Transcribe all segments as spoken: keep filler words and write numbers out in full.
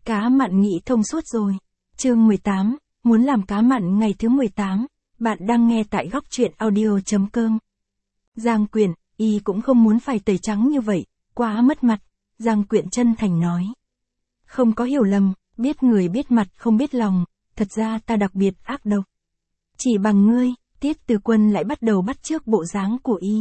Cá mặn nghĩ thông suốt rồi. Chương mười tám, muốn làm cá mặn ngày thứ mười tám, bạn đang nghe tại góc truyện audio.com. Giang Quyện, y cũng không muốn phải tẩy trắng như vậy, quá mất mặt, Giang Quyện chân thành nói. Không có hiểu lầm, biết người biết mặt không biết lòng, thật ra ta đặc biệt ác độc. Chỉ bằng ngươi, Tiết Từ Quân lại bắt đầu bắt chước bộ dáng của y.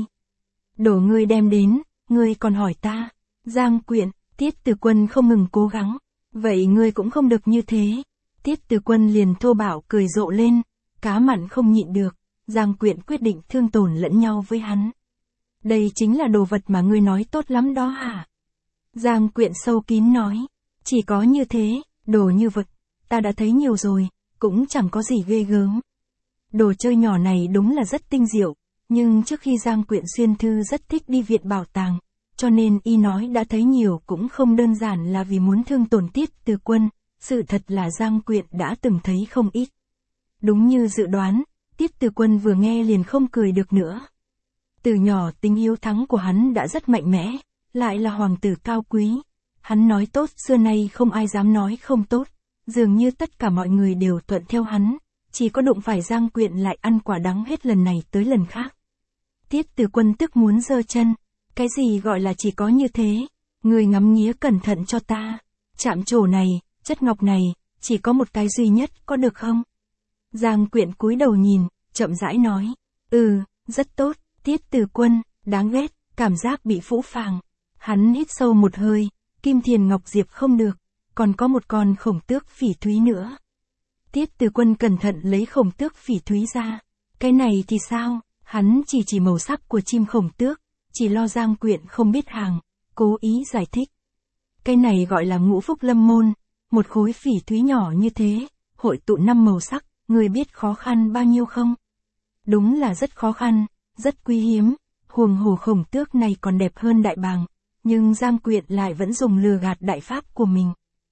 Đổ ngươi đem đến, ngươi còn hỏi ta. Giang Quyện, Tiết Từ Quân không ngừng cố gắng. Vậy ngươi cũng không được như thế. Tiết Từ Quân liền thô bạo cười rộ lên, cá mặn không nhịn được, Giang Quyện quyết định thương tổn lẫn nhau với hắn. Đây chính là đồ vật mà ngươi nói tốt lắm đó hả? Giang Quyện sâu kín nói, chỉ có như thế, đồ như vật, ta đã thấy nhiều rồi, cũng chẳng có gì ghê gớm. Đồ chơi nhỏ này đúng là rất tinh diệu, nhưng trước khi Giang Quyện xuyên thư rất thích đi viện bảo tàng, cho nên y nói đã thấy nhiều cũng không đơn giản là vì muốn thương tổn Tiết Từ Quân, sự thật là Giang Quyện đã từng thấy không ít. Đúng như dự đoán, Tiết Từ Quân vừa nghe liền không cười được nữa. Từ nhỏ tính hiếu thắng của hắn đã rất mạnh mẽ, lại là hoàng tử cao quý. Hắn nói tốt xưa nay không ai dám nói không tốt, dường như tất cả mọi người đều thuận theo hắn, chỉ có đụng phải Giang Quyện lại ăn quả đắng hết lần này tới lần khác. Tiết Từ Quân tức muốn giơ chân, cái gì gọi là chỉ có như thế, người ngắm nghía cẩn thận cho ta, chạm trổ này, chất ngọc này, chỉ có một cái duy nhất có được không? Giang Quyện cúi đầu nhìn, chậm rãi nói, ừ, rất tốt. Tiết Từ Quân, đáng ghét, cảm giác bị phũ phàng. Hắn hít sâu một hơi, Kim Thiền Ngọc Diệp không được, còn có một con khổng tước phỉ thúy nữa. Tiết Từ Quân cẩn thận lấy khổng tước phỉ thúy ra. Cái này thì sao? Hắn chỉ chỉ màu sắc của chim khổng tước, chỉ lo Giang Quyện không biết hàng, cố ý giải thích. Cái này gọi là ngũ phúc lâm môn, một khối phỉ thúy nhỏ như thế, hội tụ năm màu sắc, người biết khó khăn bao nhiêu không? Đúng là rất khó khăn. Rất quý hiếm, huồng hồ khổng tước này còn đẹp hơn đại bàng, nhưng Giang Quyện lại vẫn dùng lừa gạt đại pháp của mình.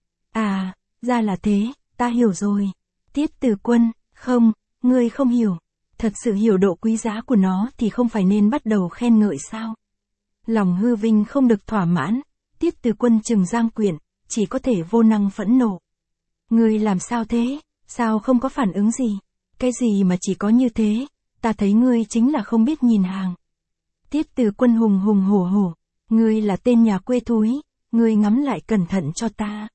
À, ra là thế, ta hiểu rồi. Tiết Từ Quân, không, ngươi không hiểu. Thật sự hiểu độ quý giá của nó thì không phải nên bắt đầu khen ngợi sao? Lòng hư vinh không được thỏa mãn, Tiết Từ Quân chừng Giang Quyện, chỉ có thể vô năng phẫn nộ. Ngươi làm sao thế, sao không có phản ứng gì? Cái gì mà chỉ có như thế? Ta thấy ngươi chính là không biết nhìn hàng. Tiết Từ Quân hùng hùng hổ hổ, ngươi là tên nhà quê thúi, ngươi ngắm lại cẩn thận cho ta.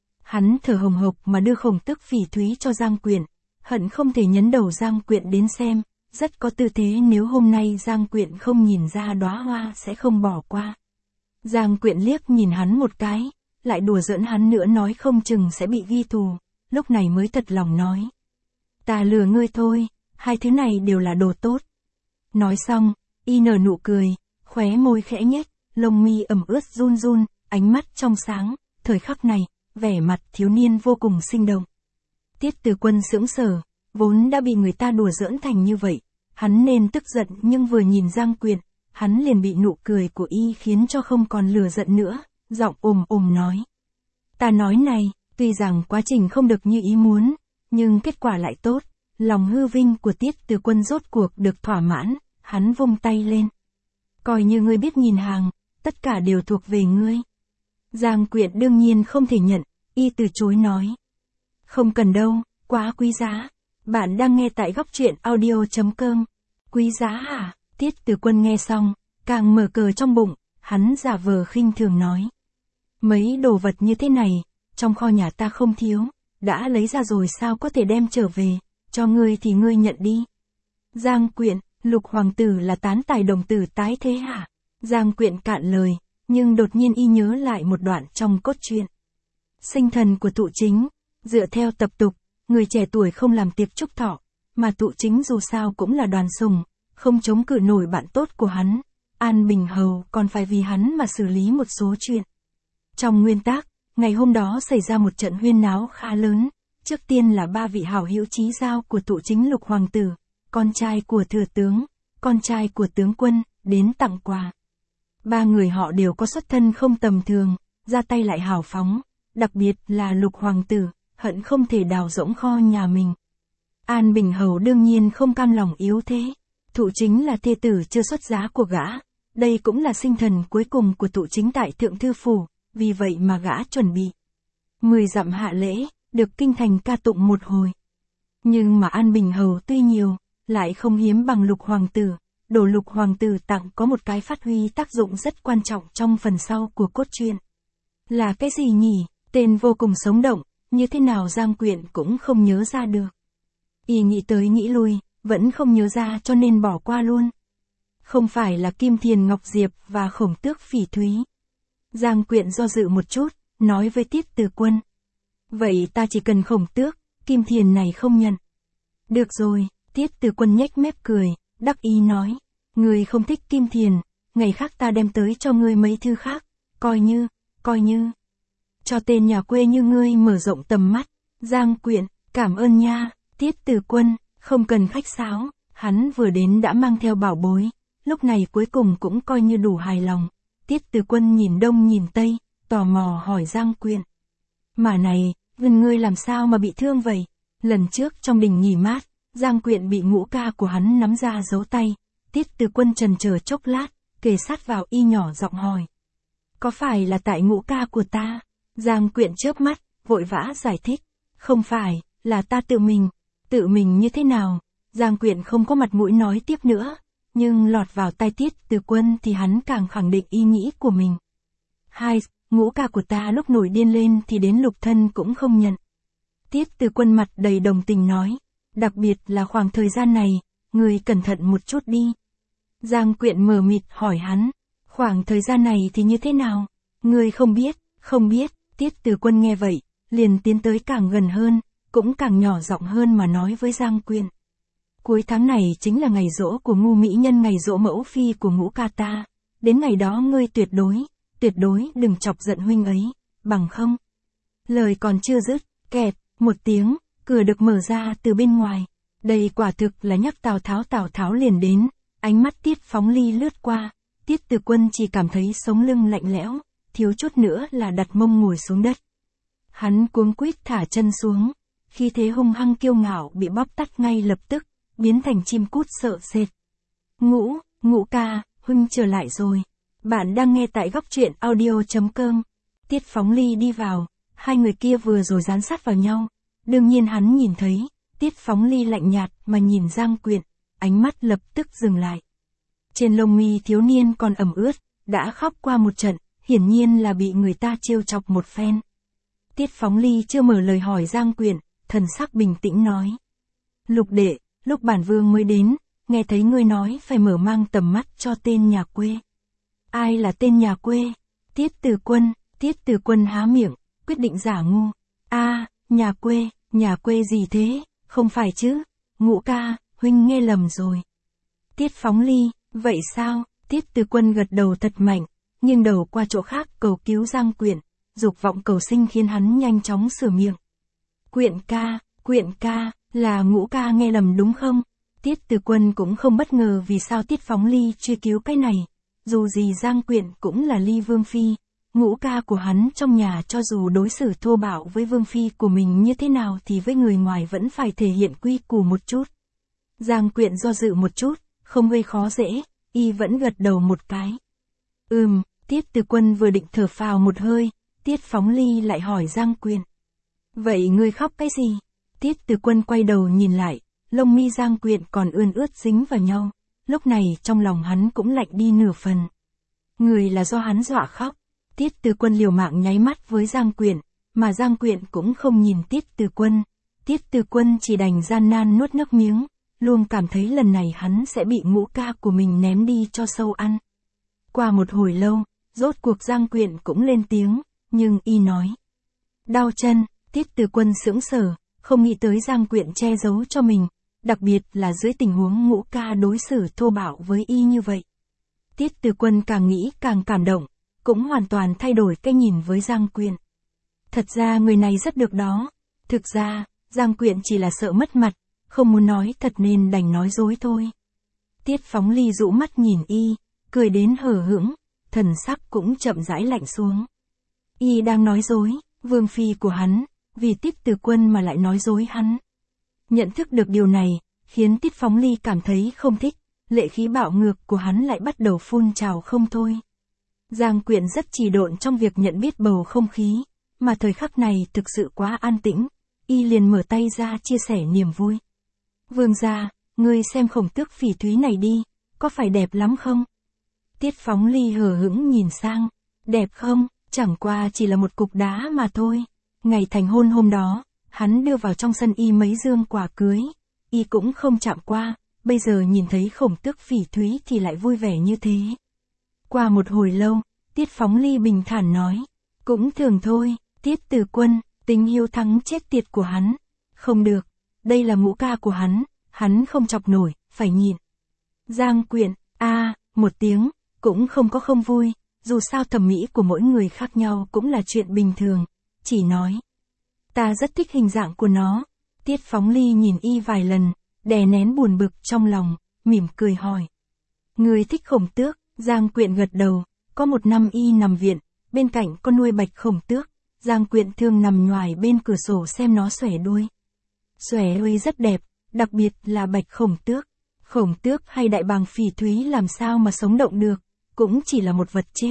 Hắn thở hồng hộc mà đưa khổng tước phỉ thúy cho Giang Quyện, hận không thể nhấn đầu Giang Quyện đến xem, rất có tư thế nếu hôm nay Giang Quyện không nhìn ra đóa hoa sẽ không bỏ qua. Giang Quyện liếc nhìn hắn một cái, lại đùa giỡn hắn nữa nói không chừng sẽ bị ghi thù, lúc này mới thật lòng nói. Ta lừa ngươi thôi. Hai thứ này đều là đồ tốt. Nói xong, y nở nụ cười, khóe môi khẽ nhếch, lông mi ẩm ướt run run, ánh mắt trong sáng, thời khắc này, vẻ mặt thiếu niên vô cùng sinh động. Tiết Từ Quân sững sờ, vốn đã bị người ta đùa giỡn thành như vậy, hắn nên tức giận nhưng vừa nhìn Giang Quyện, hắn liền bị nụ cười của y khiến cho không còn lừa giận nữa, giọng ồm ồm nói. Ta nói này, tuy rằng quá trình không được như ý muốn, nhưng kết quả lại tốt. Lòng hư vinh của Tiết Từ Quân rốt cuộc được thỏa mãn, hắn vung tay lên. Coi như ngươi biết nhìn hàng, tất cả đều thuộc về ngươi. Giang Quyện đương nhiên không thể nhận, y từ chối nói. Không cần đâu, quá quý giá. Bạn đang nghe tại góc truyện audio.com. Quý giá hả? Tiết Từ Quân nghe xong, càng mở cờ trong bụng, hắn giả vờ khinh thường nói. Mấy đồ vật như thế này, trong kho nhà ta không thiếu, đã lấy ra rồi sao có thể đem trở về. Cho ngươi thì ngươi nhận đi. Giang Quyện, Lục hoàng tử là tán tài đồng tử tái thế hả? Giang Quyện cạn lời, nhưng đột nhiên y nhớ lại một đoạn trong cốt truyện. Sinh thần của Tụ Chính, dựa theo tập tục, người trẻ tuổi không làm tiệc chúc thọ, mà Tụ Chính dù sao cũng là đoàn sùng, không chống cự nổi bạn tốt của hắn. An Bình Hầu còn phải vì hắn mà xử lý một số chuyện. Trong nguyên tắc, ngày hôm đó xảy ra một trận huyên náo khá lớn. Trước tiên là ba vị hảo hữu chí giao của Tụ Chính Lục hoàng tử, con trai của thừa tướng, con trai của tướng quân, đến tặng quà. Ba người họ đều có xuất thân không tầm thường, ra tay lại hào phóng, đặc biệt là Lục hoàng tử, hận không thể đào rỗng kho nhà mình. An Bình Hầu đương nhiên không cam lòng yếu thế, Tụ Chính là thê tử chưa xuất giá của gã, đây cũng là sinh thần cuối cùng của Tụ Chính tại Thượng Thư Phủ, vì vậy mà gã chuẩn bị. Mười dặm hạ lễ, được kinh thành ca tụng một hồi. Nhưng mà An Bình Hầu tuy nhiều, lại không hiếm bằng Lục Hoàng tử. Đồ Lục Hoàng tử tặng có một cái phát huy tác dụng rất quan trọng trong phần sau của cốt truyện. Là cái gì nhỉ? Tên vô cùng sống động, như thế nào Giang Quyện cũng không nhớ ra được. Y nghĩ tới nghĩ lui, vẫn không nhớ ra cho nên bỏ qua luôn. Không phải là Kim Thiền Ngọc Diệp và Khổng Tước Phỉ Thúy. Giang Quyện do dự một chút, nói với Tiết Từ Quân. Vậy ta chỉ cần Khổng Tước, Kim Thiền này không nhận. Được rồi, Tiết Từ Quân nhếch mép cười, đắc ý nói. Ngươi không thích Kim Thiền, ngày khác ta đem tới cho ngươi mấy thứ khác, coi như, coi như. Cho tên nhà quê như ngươi mở rộng tầm mắt. Giang Quyện, cảm ơn nha. Tiết Từ Quân, không cần khách sáo, hắn vừa đến đã mang theo bảo bối, lúc này cuối cùng cũng coi như đủ hài lòng. Tiết Từ Quân nhìn đông nhìn tây, tò mò hỏi Giang Quyện. Mà này, gần ngươi làm sao mà bị thương vậy? Lần trước trong đình nghỉ mát, Giang Quyện bị ngũ ca của hắn nắm ra giấu tay. Tiết Từ Quân trần chờ chốc lát, kề sát vào y nhỏ giọng hỏi. Có phải là tại ngũ ca của ta? Giang Quyện chớp mắt, vội vã giải thích. Không phải, là ta tự mình. Tự mình như thế nào? Giang Quyện không có mặt mũi nói tiếp nữa, nhưng lọt vào tai Tiết Từ Quân thì hắn càng khẳng định ý nghĩ của mình. Hai, ngũ ca của ta lúc nổi điên lên thì đến lục thân cũng không nhận. Tiết Từ Quân mặt đầy đồng tình nói, đặc biệt là khoảng thời gian này, người cẩn thận một chút đi. Giang Quyện mờ mịt hỏi hắn, khoảng thời gian này thì như thế nào? Người không biết, không biết. Tiết Từ Quân nghe vậy, liền tiến tới càng gần hơn, cũng càng nhỏ giọng hơn mà nói với Giang Quyện. Cuối tháng này chính là ngày giỗ của ngu mỹ nhân, ngày giỗ mẫu phi của ngũ ca ta. Đến ngày đó ngươi tuyệt đối, tuyệt đối đừng chọc giận huynh ấy, bằng không. Lời còn chưa dứt, kẹt, một tiếng, cửa được mở ra từ bên ngoài. Đây quả thực là nhắc Tào Tháo. Tào Tháo liền đến, ánh mắt Tiết Phóng Ly lướt qua. Tiết Từ Quân chỉ cảm thấy sống lưng lạnh lẽo, thiếu chút nữa là đặt mông ngồi xuống đất. Hắn cuống quýt thả chân xuống, khi thế hung hăng kiêu ngạo bị bóp tắt ngay lập tức, biến thành chim cút sợ sệt. Ngũ, ngũ ca, huynh trở lại rồi. Bạn đang nghe tại góc truyện audio chấm com. Tiết Phóng Ly đi vào, hai người kia vừa rồi dán sát vào nhau. Đương nhiên hắn nhìn thấy, Tiết Phóng Ly lạnh nhạt mà nhìn Giang Quyện, ánh mắt lập tức dừng lại. Trên lông mi thiếu niên còn ẩm ướt, đã khóc qua một trận, hiển nhiên là bị người ta trêu chọc một phen. Tiết Phóng Ly chưa mở lời hỏi Giang Quyện, thần sắc bình tĩnh nói. Lục đệ, lúc bản vương mới đến, nghe thấy ngươi nói phải mở mang tầm mắt cho tên nhà quê. Ai là tên nhà quê? Tiết Từ Quân. Tiết Từ Quân há miệng, quyết định giả ngu. A, à, nhà quê, nhà quê gì thế? Không phải chứ? Ngũ ca, huynh nghe lầm rồi. Tiết Phóng Ly, vậy sao? Tiết Từ Quân gật đầu thật mạnh, nghiêng đầu qua chỗ khác cầu cứu Giang Quyện, dục vọng cầu sinh khiến hắn nhanh chóng sửa miệng. Quyện ca, Quyện ca, là ngũ ca nghe lầm đúng không? Tiết Từ Quân cũng không bất ngờ vì sao Tiết Phóng Ly truy cứu cái này. Dù gì Giang Quyện cũng là Ly Vương Phi, ngũ ca của hắn trong nhà cho dù đối xử thô bạo với Vương Phi của mình như thế nào thì với người ngoài vẫn phải thể hiện quy củ một chút. Giang Quyện do dự một chút, không gây khó dễ, y vẫn gật đầu một cái. Ừm, Tiết Từ Quân vừa định thở phào một hơi, Tiết Phóng Ly lại hỏi Giang Quyện. Vậy ngươi khóc cái gì? Tiết Từ Quân quay đầu nhìn lại, lông mi Giang Quyện còn ươn ướt dính vào nhau, lúc này trong lòng hắn cũng lạnh đi nửa phần. Người là do hắn dọa khóc. Tiết Từ Quân liều mạng nháy mắt với Giang Quyện, mà Giang Quyện cũng không nhìn Tiết Từ Quân. Tiết Từ Quân chỉ đành gian nan nuốt nước miếng, luôn cảm thấy lần này hắn sẽ bị ngũ ca của mình ném đi cho sâu ăn. Qua một hồi lâu, rốt cuộc Giang Quyện cũng lên tiếng, nhưng y nói. Đau chân. Tiết Từ Quân sững sờ, không nghĩ tới Giang Quyện che giấu cho mình, đặc biệt là dưới tình huống ngũ ca đối xử thô bạo với y như vậy. Tiết Từ Quân càng nghĩ càng cảm động, cũng hoàn toàn thay đổi cái nhìn với Giang Quyện. Thật ra người này rất được đó. Thực ra, Giang Quyện chỉ là sợ mất mặt, không muốn nói thật nên đành nói dối thôi. Tiết Phóng Ly rũ mắt nhìn y, cười đến hờ hững, thần sắc cũng chậm rãi lạnh xuống. Y đang nói dối, Vương Phi của hắn, vì Tiết Từ Quân mà lại nói dối hắn. Nhận thức được điều này, khiến Tiết Phóng Ly cảm thấy không thích, lệ khí bạo ngược của hắn lại bắt đầu phun trào không thôi. Giang Quyện rất trì độn trong việc nhận biết bầu không khí, mà thời khắc này thực sự quá an tĩnh, y liền mở tay ra chia sẻ niềm vui. Vương gia, ngươi xem khổng tước phỉ thúy này đi, có phải đẹp lắm không? Tiết Phóng Ly hờ hững nhìn sang, đẹp không, chẳng qua chỉ là một cục đá mà thôi. Ngày thành hôn hôm đó, hắn đưa vào trong sân y mấy dương quả cưới, y cũng không chạm qua, bây giờ nhìn thấy khổng tước phỉ thúy thì lại vui vẻ như thế. Qua một hồi lâu, Tiết Phóng Ly bình thản nói, cũng thường thôi, Tiết Từ Quân, tính hiếu thắng chết tiệt của hắn. Không được, đây là ngũ ca của hắn, hắn không chọc nổi, phải nhịn. Giang Quyện, a à, một tiếng, cũng không có không vui, dù sao thẩm mỹ của mỗi người khác nhau cũng là chuyện bình thường, chỉ nói. Ta rất thích hình dạng của nó. Tiết Phóng Ly nhìn y vài lần, đè nén buồn bực trong lòng, mỉm cười hỏi. Người thích khổng tước? Giang Quyện gật đầu, có một năm y nằm viện, bên cạnh có nuôi bạch khổng tước, Giang Quyện thường nằm nhoài bên cửa sổ xem nó xòe đuôi. Xòe đuôi rất đẹp, đặc biệt là bạch khổng tước. Khổng tước hay đại bàng phỉ thúy làm sao mà sống động được, cũng chỉ là một vật chết.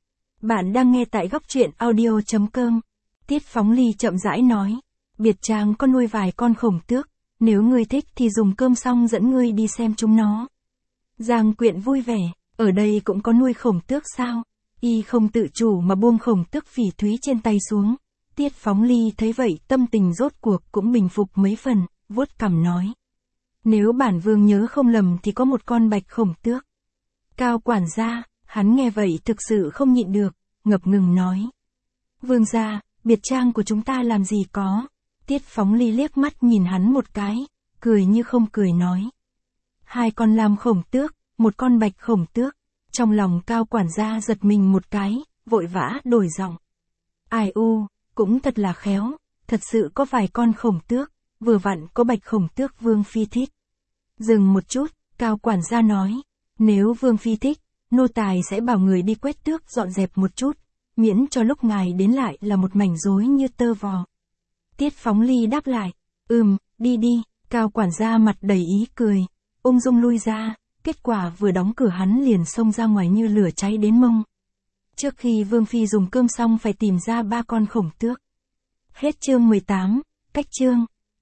Bạn đang nghe tại góc truyện audio chấm com. Tiết Phóng Ly chậm rãi nói, biệt trang có nuôi vài con khổng tước, nếu ngươi thích thì dùng cơm xong dẫn ngươi đi xem chúng nó. Giang Quyện vui vẻ, ở đây cũng có nuôi khổng tước sao? Y không tự chủ mà buông khổng tước phỉ thúy trên tay xuống. Tiết Phóng Ly thấy vậy tâm tình rốt cuộc cũng bình phục mấy phần, vuốt cằm nói. Nếu bản vương nhớ không lầm thì có một con bạch khổng tước. Cao quản gia, hắn nghe vậy thực sự không nhịn được, ngập ngừng nói. Vương gia, biệt trang của chúng ta làm gì có. Tiết Phóng Ly liếc mắt nhìn hắn một cái, cười như không cười nói. Hai con lam khổng tước, một con bạch khổng tước. Trong lòng Cao quản gia giật mình một cái, vội vã đổi giọng. Ai u, cũng thật là khéo, thật sự có vài con khổng tước, vừa vặn có bạch khổng tước vương phi thích. Dừng một chút, Cao quản gia nói, nếu vương phi thích, nô tài sẽ bảo người đi quét tước dọn dẹp một chút, miễn cho lúc ngài đến lại là một mảnh rối như tơ vò. Tiết Phóng Ly đáp lại, ừm, đi đi. Cao quản gia mặt đầy ý cười, ung dung lui ra, kết quả vừa đóng cửa hắn liền xông ra ngoài như lửa cháy đến mông. Trước khi vương phi dùng cơm xong phải tìm ra ba con khổng tước. Hết chương mười tám, cách chương.